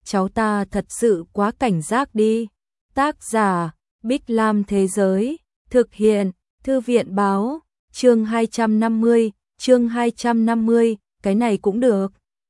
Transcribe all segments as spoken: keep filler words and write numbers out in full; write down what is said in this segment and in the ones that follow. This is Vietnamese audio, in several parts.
cháu ta thật sự quá cảnh giác đi. Tác giả, Bích Lam Thế Giới, thực hiện, Thư viện Báo, chương hai trăm năm mươi, chương hai trăm năm mươi, cái này cũng được.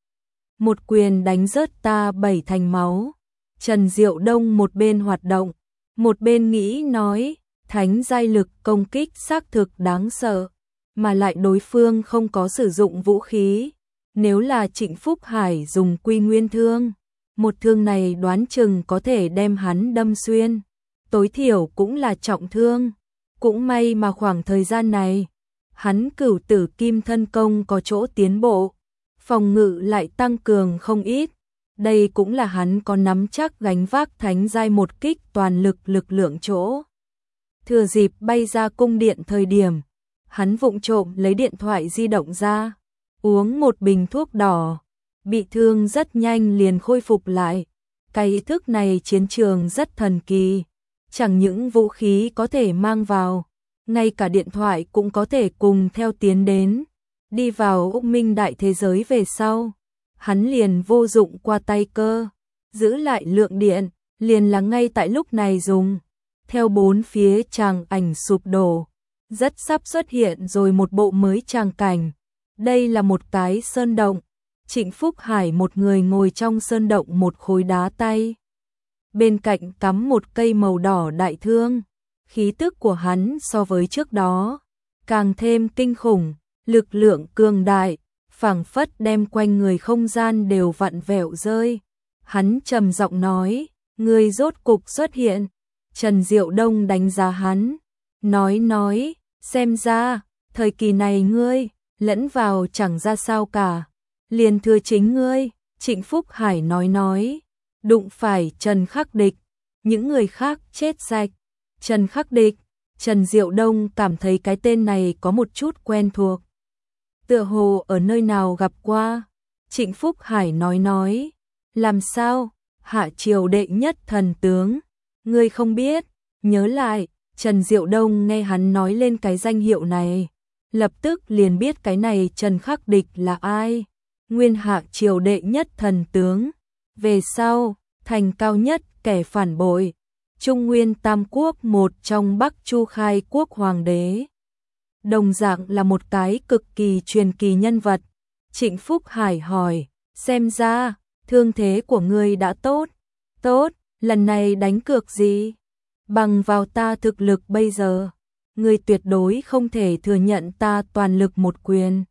Một quyền đánh rớt ta bảy thành máu. Trần Diệu Đông một bên hoạt động, một bên nghĩ nói, thánh giai lực công kích xác thực đáng sợ, mà lại đối phương không có sử dụng vũ khí. Nếu là Trịnh Phúc Hải dùng quy nguyên thương, một thương này đoán chừng có thể đem hắn đâm xuyên, tối thiểu cũng là trọng thương. Cũng may mà khoảng thời gian này, hắn cửu tử kim thân công có chỗ tiến bộ, phòng ngự lại tăng cường không ít. Đây cũng là hắn có nắm chắc gánh vác thánh giai một kích toàn lực lực lượng chỗ. Thừa dịp bay ra cung điện thời điểm, hắn vụng trộm lấy điện thoại di động ra, uống một bình thuốc đỏ, bị thương rất nhanh liền khôi phục lại. Cái ý thức này chiến trường rất thần kỳ, chẳng những vũ khí có thể mang vào, ngay cả điện thoại cũng có thể cùng theo tiến đến. Đi vào Úc Minh đại thế giới về sau, hắn liền vô dụng qua tay cơ, giữ lại lượng điện, liền là ngay tại lúc này dùng. Theo bốn phía tràng ảnh sụp đổ, rất sắp xuất hiện rồi một bộ mới tràng cảnh. Đây là một cái sơn động, Trịnh Phúc Hải một người ngồi trong sơn động một khối đá tay. Bên cạnh cắm một cây màu đỏ đại thương, khí tức của hắn so với trước đó càng thêm kinh khủng, lực lượng cường đại, phảng phất đem quanh người không gian đều vặn vẹo rơi. Hắn trầm giọng nói, ngươi rốt cục xuất hiện. Trần Diệu Đông đánh giá hắn, nói nói, xem ra, thời kỳ này ngươi, lẫn vào chẳng ra sao cả, liền thừa chính ngươi. Trịnh Phúc Hải nói nói, đụng phải Trần Khắc Địch, những người khác chết sạch. Trần Khắc Địch, Trần Diệu Đông cảm thấy cái tên này có một chút quen thuộc. Tựa hồ ở nơi nào gặp qua. Trịnh Phúc Hải nói nói, làm sao, hạ triều đệ nhất thần tướng, ngươi không biết. Nhớ lại, Trần Diệu Đông nghe hắn nói lên cái danh hiệu này, lập tức liền biết cái này Trần Khắc Địch là ai. Nguyên hạ triều đệ nhất thần tướng, về sau, thành cao nhất kẻ phản bội, Trung Nguyên Tam Quốc một trong Bắc Chu khai quốc hoàng đế. Đồng dạng là một cái cực kỳ truyền kỳ nhân vật. Trịnh Phúc Hải hỏi, xem ra, thương thế của ngươi đã tốt. Tốt, lần này đánh cược gì? Bằng vào ta thực lực bây giờ, ngươi tuyệt đối không thể thừa nhận ta toàn lực một quyền.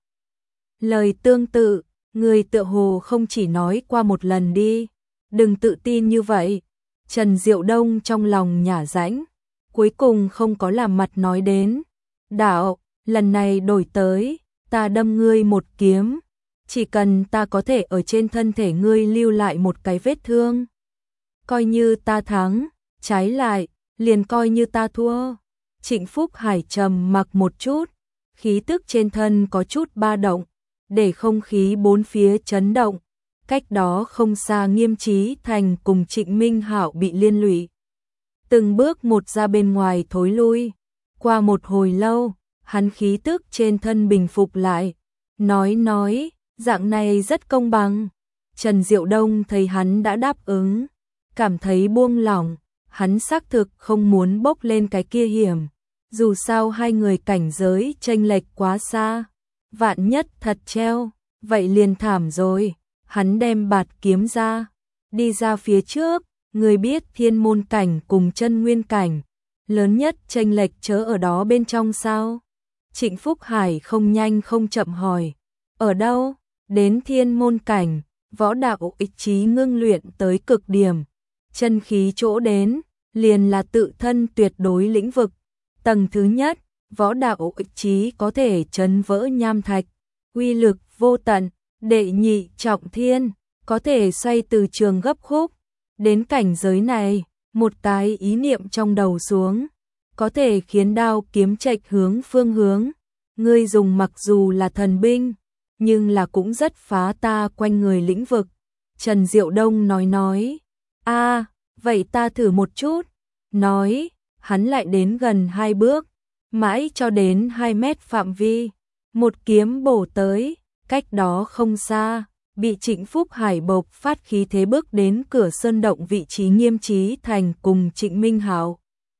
Lời tương tự, ngươi tựa hồ không chỉ nói qua một lần đi. Đừng tự tin như vậy. Trần Diệu Đông trong lòng nhả rãnh, cuối cùng không có làm mặt nói đến. Đạo, lần này đổi tới, ta đâm ngươi một kiếm, chỉ cần ta có thể ở trên thân thể ngươi lưu lại một cái vết thương, coi như ta thắng, trái lại, liền coi như ta thua. Trịnh Phúc Hải trầm mặc một chút, khí tức trên thân có chút ba động, để không khí bốn phía chấn động. Cách đó không xa Nghiêm Chí Thành cùng Trịnh Minh Hạo bị liên lụy, từng bước một ra bên ngoài thối lui. Qua một hồi lâu, hắn khí tức trên thân bình phục lại, nói nói, dạng này rất công bằng. Trần Diệu Đông thấy hắn đã đáp ứng, cảm thấy buông lỏng, hắn xác thực không muốn bốc lên cái kia hiểm, dù sao hai người cảnh giới chênh lệch quá xa, vạn nhất thật treo, vậy liền thảm rồi. Hắn đem bạt kiếm ra, đi ra phía trước, người biết thiên môn cảnh cùng chân nguyên cảnh, lớn nhất chênh lệch chớ ở đó bên trong sao? Trịnh Phúc Hải không nhanh không chậm hỏi, ở đâu? Đến thiên môn cảnh, võ đạo ý chí ngưng luyện tới cực điểm, chân khí chỗ đến, liền là tự thân tuyệt đối lĩnh vực. Tầng thứ nhất, võ đạo ý chí có thể chấn vỡ nham thạch, uy lực vô tận. Đệ nhị trọng thiên, có thể xoay từ trường gấp khúc. Đến cảnh giới này, một cái ý niệm trong đầu xuống, có thể khiến đao kiếm chệch hướng phương hướng. Ngươi dùng mặc dù là thần binh, nhưng là cũng rất phá ta quanh người lĩnh vực. Trần Diệu Đông nói nói, a à, vậy ta thử một chút. Nói, hắn lại đến gần hai bước, mãi cho đến hai mét phạm vi, một kiếm bổ tới. Cách đó không xa, bị Trịnh Phúc Hải bộc phát khí thế bước đến cửa sơn động vị trí Nghiêm Chí Thành cùng Trịnh Minh Hạo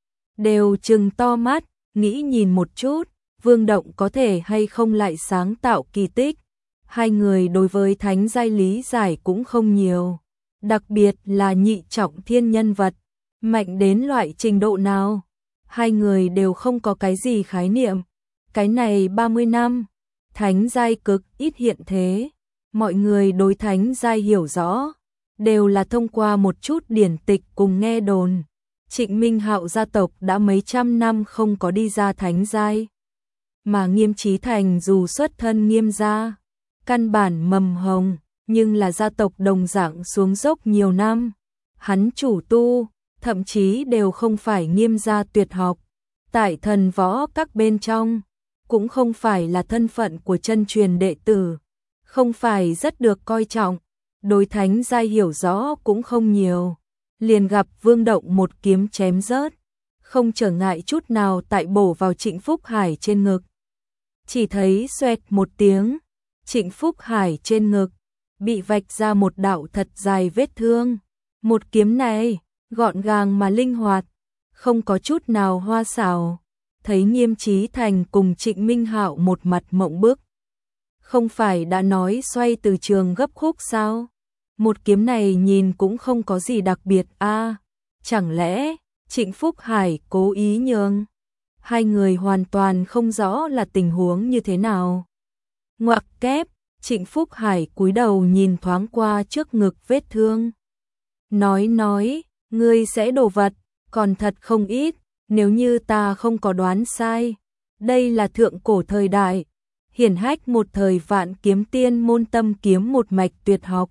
đều trừng to mắt, nghĩ nhìn một chút, Vương Động có thể hay không lại sáng tạo kỳ tích. Hai người đối với thánh giai lý giải cũng không nhiều, đặc biệt là nhị trọng thiên nhân vật, mạnh đến loại trình độ nào, hai người đều không có cái gì khái niệm. Cái này ba mươi năm, thánh giai cực ít hiện thế, mọi người đối thánh giai hiểu rõ, đều là thông qua một chút điển tịch cùng nghe đồn. Trịnh Minh Hạo gia tộc đã mấy trăm năm không có đi ra thánh giai, mà Nghiêm Chí Thành dù xuất thân Nghiêm gia, căn bản mầm hồng, nhưng là gia tộc đồng dạng xuống dốc nhiều năm. Hắn chủ tu, thậm chí đều không phải Nghiêm gia tuyệt học, tại thần võ các bên trong, cũng không phải là thân phận của chân truyền đệ tử, không phải rất được coi trọng, đối thánh giai hiểu rõ cũng không nhiều. Liền gặp Vương Động một kiếm chém rớt, không trở ngại chút nào tại bổ vào Trịnh Phúc Hải trên ngực. Chỉ thấy xoẹt một tiếng, Trịnh Phúc Hải trên ngực bị vạch ra một đạo thật dài vết thương. Một kiếm này gọn gàng mà linh hoạt, không có chút nào hoa xảo. Thấy Nghiêm Chí Thành cùng Trịnh Minh Hạo một mặt mộng bức. Không phải đã nói xoay từ trường gấp khúc sao? Một kiếm này nhìn cũng không có gì đặc biệt a, à, chẳng lẽ Trịnh Phúc Hải cố ý nhường? Hai người hoàn toàn không rõ là tình huống như thế nào. Ngoặc kép, Trịnh Phúc Hải cúi đầu nhìn thoáng qua trước ngực vết thương. Nói nói, ngươi sẽ đồ vật, còn thật không ít, nếu như ta không có đoán sai. Đây là thượng cổ thời đại, hiển hách một thời vạn kiếm tiên môn tâm kiếm một mạch tuyệt học.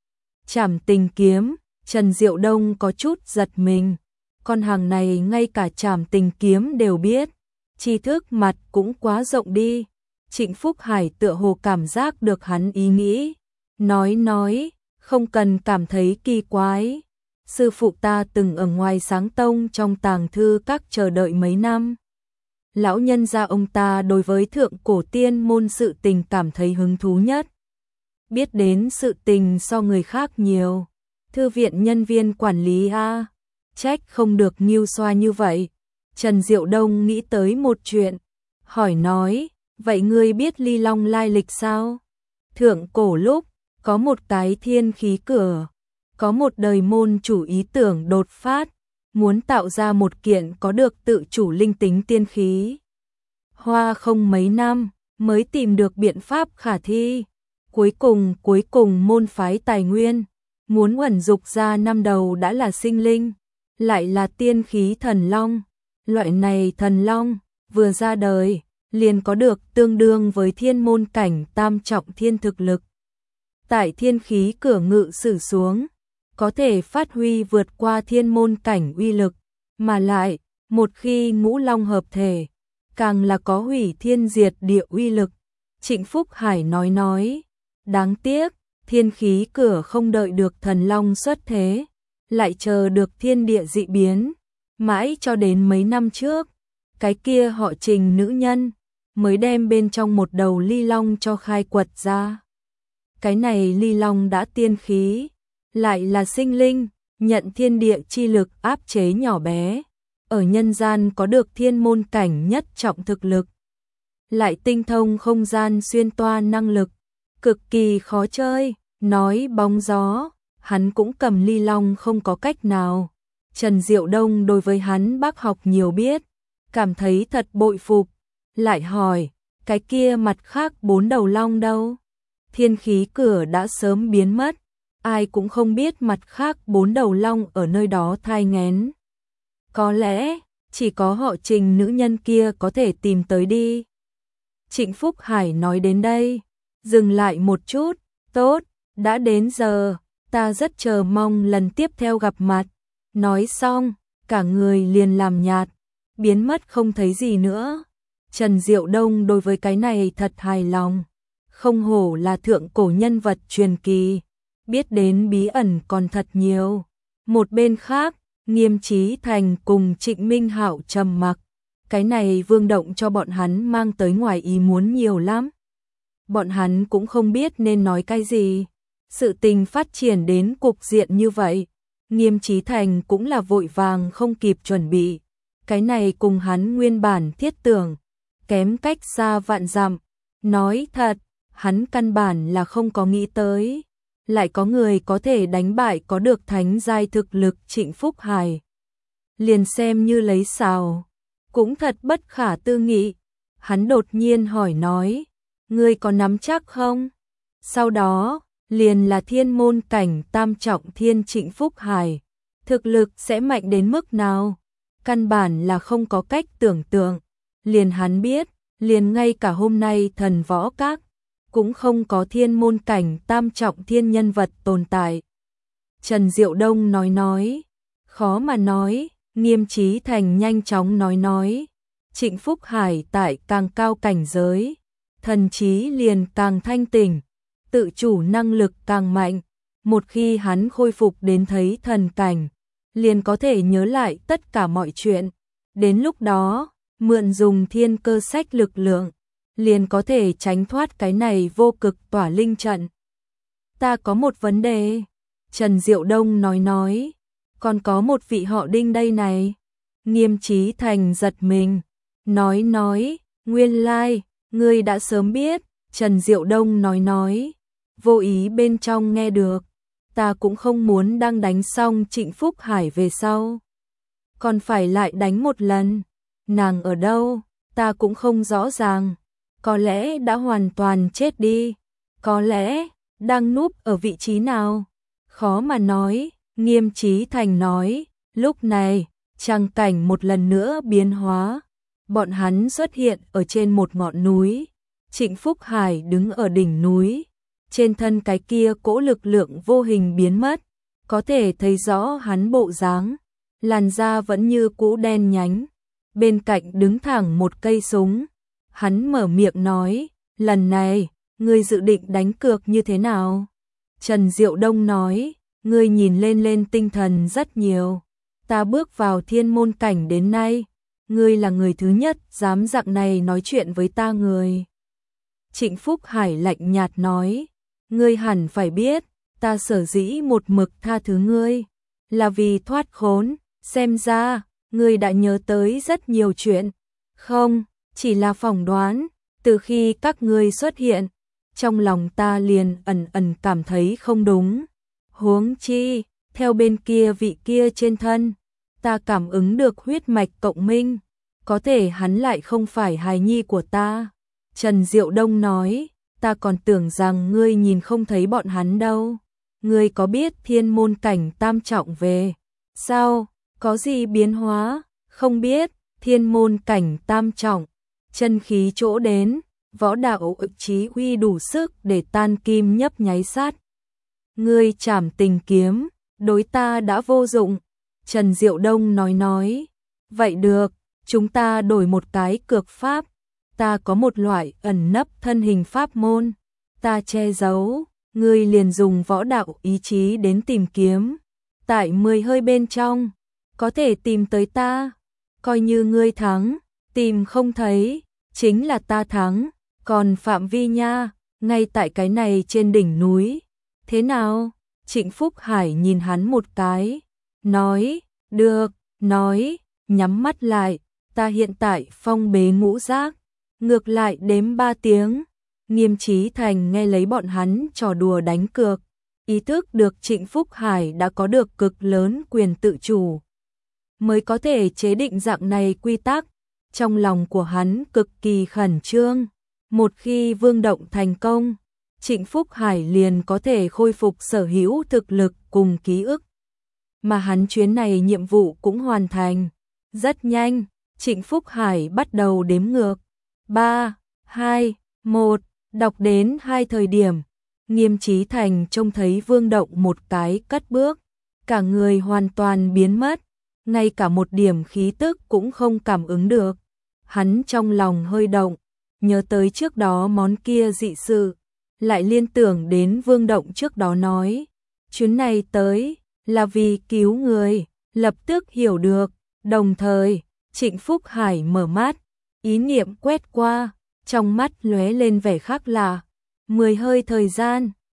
Trảm tình kiếm, Trần Diệu Đông có chút giật mình, con hàng này ngay cả trảm tình kiếm đều biết, tri thức mặt cũng quá rộng đi. Trịnh Phúc Hải tựa hồ cảm giác được hắn ý nghĩ, nói nói, không cần cảm thấy kỳ quái. Sư phụ ta từng ở ngoài Sáng Tông trong tàng thư các chờ đợi mấy năm. Lão nhân gia ông ta đối với thượng cổ tiên môn sự tình cảm thấy hứng thú nhất. Biết đến sự tình so người khác nhiều. Thư viện nhân viên quản lý a, trách không được nghiêu xoa như vậy. Trần Diệu Đông nghĩ tới một chuyện, hỏi nói, vậy ngươi biết Ly Long lai lịch sao? Thượng cổ lúc, có một cái thiên khí cửa, có một đời môn chủ ý tưởng đột phát, muốn tạo ra một kiện có được tự chủ linh tính tiên khí. Hoa không mấy năm, mới tìm được biện pháp khả thi. Cuối cùng, cuối cùng môn phái tài nguyên, muốn ẩn dục ra năm đầu đã là sinh linh, lại là tiên khí thần long. Loại này thần long, vừa ra đời, liền có được tương đương với thiên môn cảnh tam trọng thiên thực lực. Tại thiên khí cửa ngự sử xuống, có thể phát huy vượt qua thiên môn cảnh uy lực, mà lại, một khi ngũ long hợp thể, càng là có hủy thiên diệt địa uy lực. Trịnh Phúc Hải nói nói, đáng tiếc, thiên khí cửa không đợi được thần long xuất thế, lại chờ được thiên địa dị biến, mãi cho đến mấy năm trước, cái kia họ Trình nữ nhân, mới đem bên trong một đầu ly long cho khai quật ra. Cái này ly long đã tiên khí, lại là sinh linh, nhận thiên địa chi lực áp chế nhỏ bé, ở nhân gian có được thiên môn cảnh nhất trọng thực lực, lại tinh thông không gian xuyên toa năng lực, cực kỳ khó chơi, nói bóng gió, hắn cũng cầm ly long không có cách nào. Trần Diệu Đông đối với hắn bác học nhiều biết, cảm thấy thật bội phục, lại hỏi, cái kia mặt khác bốn đầu long đâu? Thiên khí cửa đã sớm biến mất, ai cũng không biết mặt khác bốn đầu long ở nơi đó thai nghén. Có lẽ, chỉ có họ Trình nữ nhân kia có thể tìm tới đi. Trịnh Phúc Hải nói đến đây, dừng lại một chút, tốt, đã đến giờ, ta rất chờ mong lần tiếp theo gặp mặt. Nói xong, cả người liền làm nhạt, biến mất không thấy gì nữa. Trần Diệu Đông đối với cái này thật hài lòng, không hổ là thượng cổ nhân vật truyền kỳ, biết đến bí ẩn còn thật nhiều. Một bên khác, Nghiêm Chí Thành cùng Trịnh Minh Hạo trầm mặc, cái này Vương Động cho bọn hắn mang tới ngoài ý muốn nhiều lắm. Bọn hắn cũng không biết nên nói cái gì, Sự tình phát triển đến cục diện như vậy, Nghiêm Chí Thành cũng là vội vàng không kịp chuẩn bị. Cái này cùng hắn nguyên bản thiết tưởng, kém cách xa vạn dặm. Nói thật, hắn căn bản là không có nghĩ tới. Lại có người có thể đánh bại có được thánh giai thực lực Trịnh Phúc Hải. Liền xem như lấy xào, cũng thật bất khả tư nghị. Hắn đột nhiên hỏi nói, ngươi có nắm chắc không? Sau đó, liền là thiên môn cảnh tam trọng thiên Trịnh Phúc Hải. Thực lực sẽ mạnh đến mức nào? Căn bản là không có cách tưởng tượng. Liền hắn biết, liền ngay cả hôm nay thần võ các, cũng không có thiên môn cảnh tam trọng thiên nhân vật tồn tại. Trần Diệu Đông nói nói, khó mà nói, Nghiêm Chí Thành nhanh chóng nói nói. Trịnh Phúc Hải tại càng cao cảnh giới, thần trí liền càng thanh tỉnh, tự chủ năng lực càng mạnh. Một khi hắn khôi phục đến thấy thần cảnh, liền có thể nhớ lại tất cả mọi chuyện. Đến lúc đó, mượn dùng thiên cơ sách lực lượng, liền có thể tránh thoát cái này vô cực tỏa linh trận. Ta có một vấn đề, Trần Diệu Đông nói nói, còn có một vị họ Đinh đây này. Nghiêm Chí Thành giật mình, nói nói, nguyên lai, ngươi đã sớm biết. Trần Diệu Đông nói nói, vô ý bên trong nghe được, ta cũng không muốn đang đánh xong Trịnh Phúc Hải về sau, còn phải lại đánh một lần. Nàng ở đâu, ta cũng không rõ ràng, có lẽ đã hoàn toàn chết đi, có lẽ đang núp ở vị trí nào, khó mà nói. Nghiêm Chí Thành nói, lúc này, tràng cảnh một lần nữa biến hóa. Bọn hắn xuất hiện ở trên một ngọn núi, Trịnh Phúc Hải đứng ở đỉnh núi, trên thân cái kia cỗ lực lượng vô hình biến mất, có thể thấy rõ hắn bộ dáng, làn da vẫn như cũ đen nhánh, bên cạnh đứng thẳng một cây súng. Hắn mở miệng nói, lần này, ngươi dự định đánh cược như thế nào? Trần Diệu Đông nói, ngươi nhìn lên lên tinh thần rất nhiều, ta bước vào thiên môn cảnh đến nay, ngươi là người thứ nhất dám dạng này nói chuyện với ta người. Trịnh Phúc Hải lạnh nhạt nói, ngươi hẳn phải biết, ta sở dĩ một mực tha thứ ngươi, là vì thoát khốn, xem ra, ngươi đã nhớ tới rất nhiều chuyện. Không, chỉ là phỏng đoán, từ khi các ngươi xuất hiện, trong lòng ta liền ẩn ẩn cảm thấy không đúng. Huống chi, theo bên kia vị kia trên thân, ta cảm ứng được huyết mạch cộng minh, có thể hắn lại không phải hài nhi của ta. Trần Diệu Đông nói, ta còn tưởng rằng ngươi nhìn không thấy bọn hắn đâu. Ngươi có biết thiên môn cảnh tam trọng về sao, có gì biến hóa? Không biết. Thiên môn cảnh tam trọng, chân khí chỗ đến, võ đạo chí uy đủ sức để tan kim nhấp nháy sát. Ngươi trảm tình kiếm, đối ta đã vô dụng. Trần Diệu Đông nói nói, vậy được, chúng ta đổi một cái cược pháp. Ta có một loại ẩn nấp thân hình pháp môn, ta che giấu, ngươi liền dùng võ đạo ý chí đến tìm kiếm. Tại mười hơi bên trong, có thể tìm tới ta. Coi như ngươi thắng, tìm không thấy, chính là ta thắng. Còn phạm vi nha, ngay tại cái này trên đỉnh núi. Thế nào? Trịnh Phúc Hải nhìn hắn một cái, nói, được, nói, nhắm mắt lại, ta hiện tại phong bế ngũ giác, ngược lại đếm ba tiếng. Nghiêm Chí Thành nghe lấy bọn hắn trò đùa đánh cược, ý thức được Trịnh Phúc Hải đã có được cực lớn quyền tự chủ, mới có thể chế định dạng này quy tắc. Trong lòng của hắn cực kỳ khẩn trương, một khi vương động thành công, Trịnh Phúc Hải liền có thể khôi phục sở hữu thực lực cùng ký ức. Mà hắn chuyến này nhiệm vụ cũng hoàn thành. Rất nhanh, Trịnh Phúc Hải bắt đầu đếm ngược. ba, hai, một, đọc đến hai thời điểm. Nghiêm Chí Thành trông thấy vương động một cái cất bước, cả người hoàn toàn biến mất, ngay cả một điểm khí tức cũng không cảm ứng được. Hắn trong lòng hơi động, nhớ tới trước đó món kia dị sự, lại liên tưởng đến vương động trước đó nói, chuyến này tới là vì cứu người, lập tức hiểu được. Đồng thời, Trịnh Phúc Hải mở mắt, ý niệm quét qua, trong mắt lóe lên vẻ khác lạ. Mười hơi thời gian,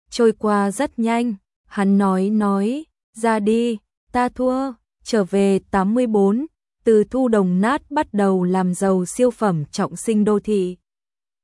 trôi qua rất nhanh, hắn nói nói, ra đi, ta thua, trở về tám mươi bốn, từ thu đồng nát bắt đầu làm giàu siêu phẩm trọng sinh đô thị.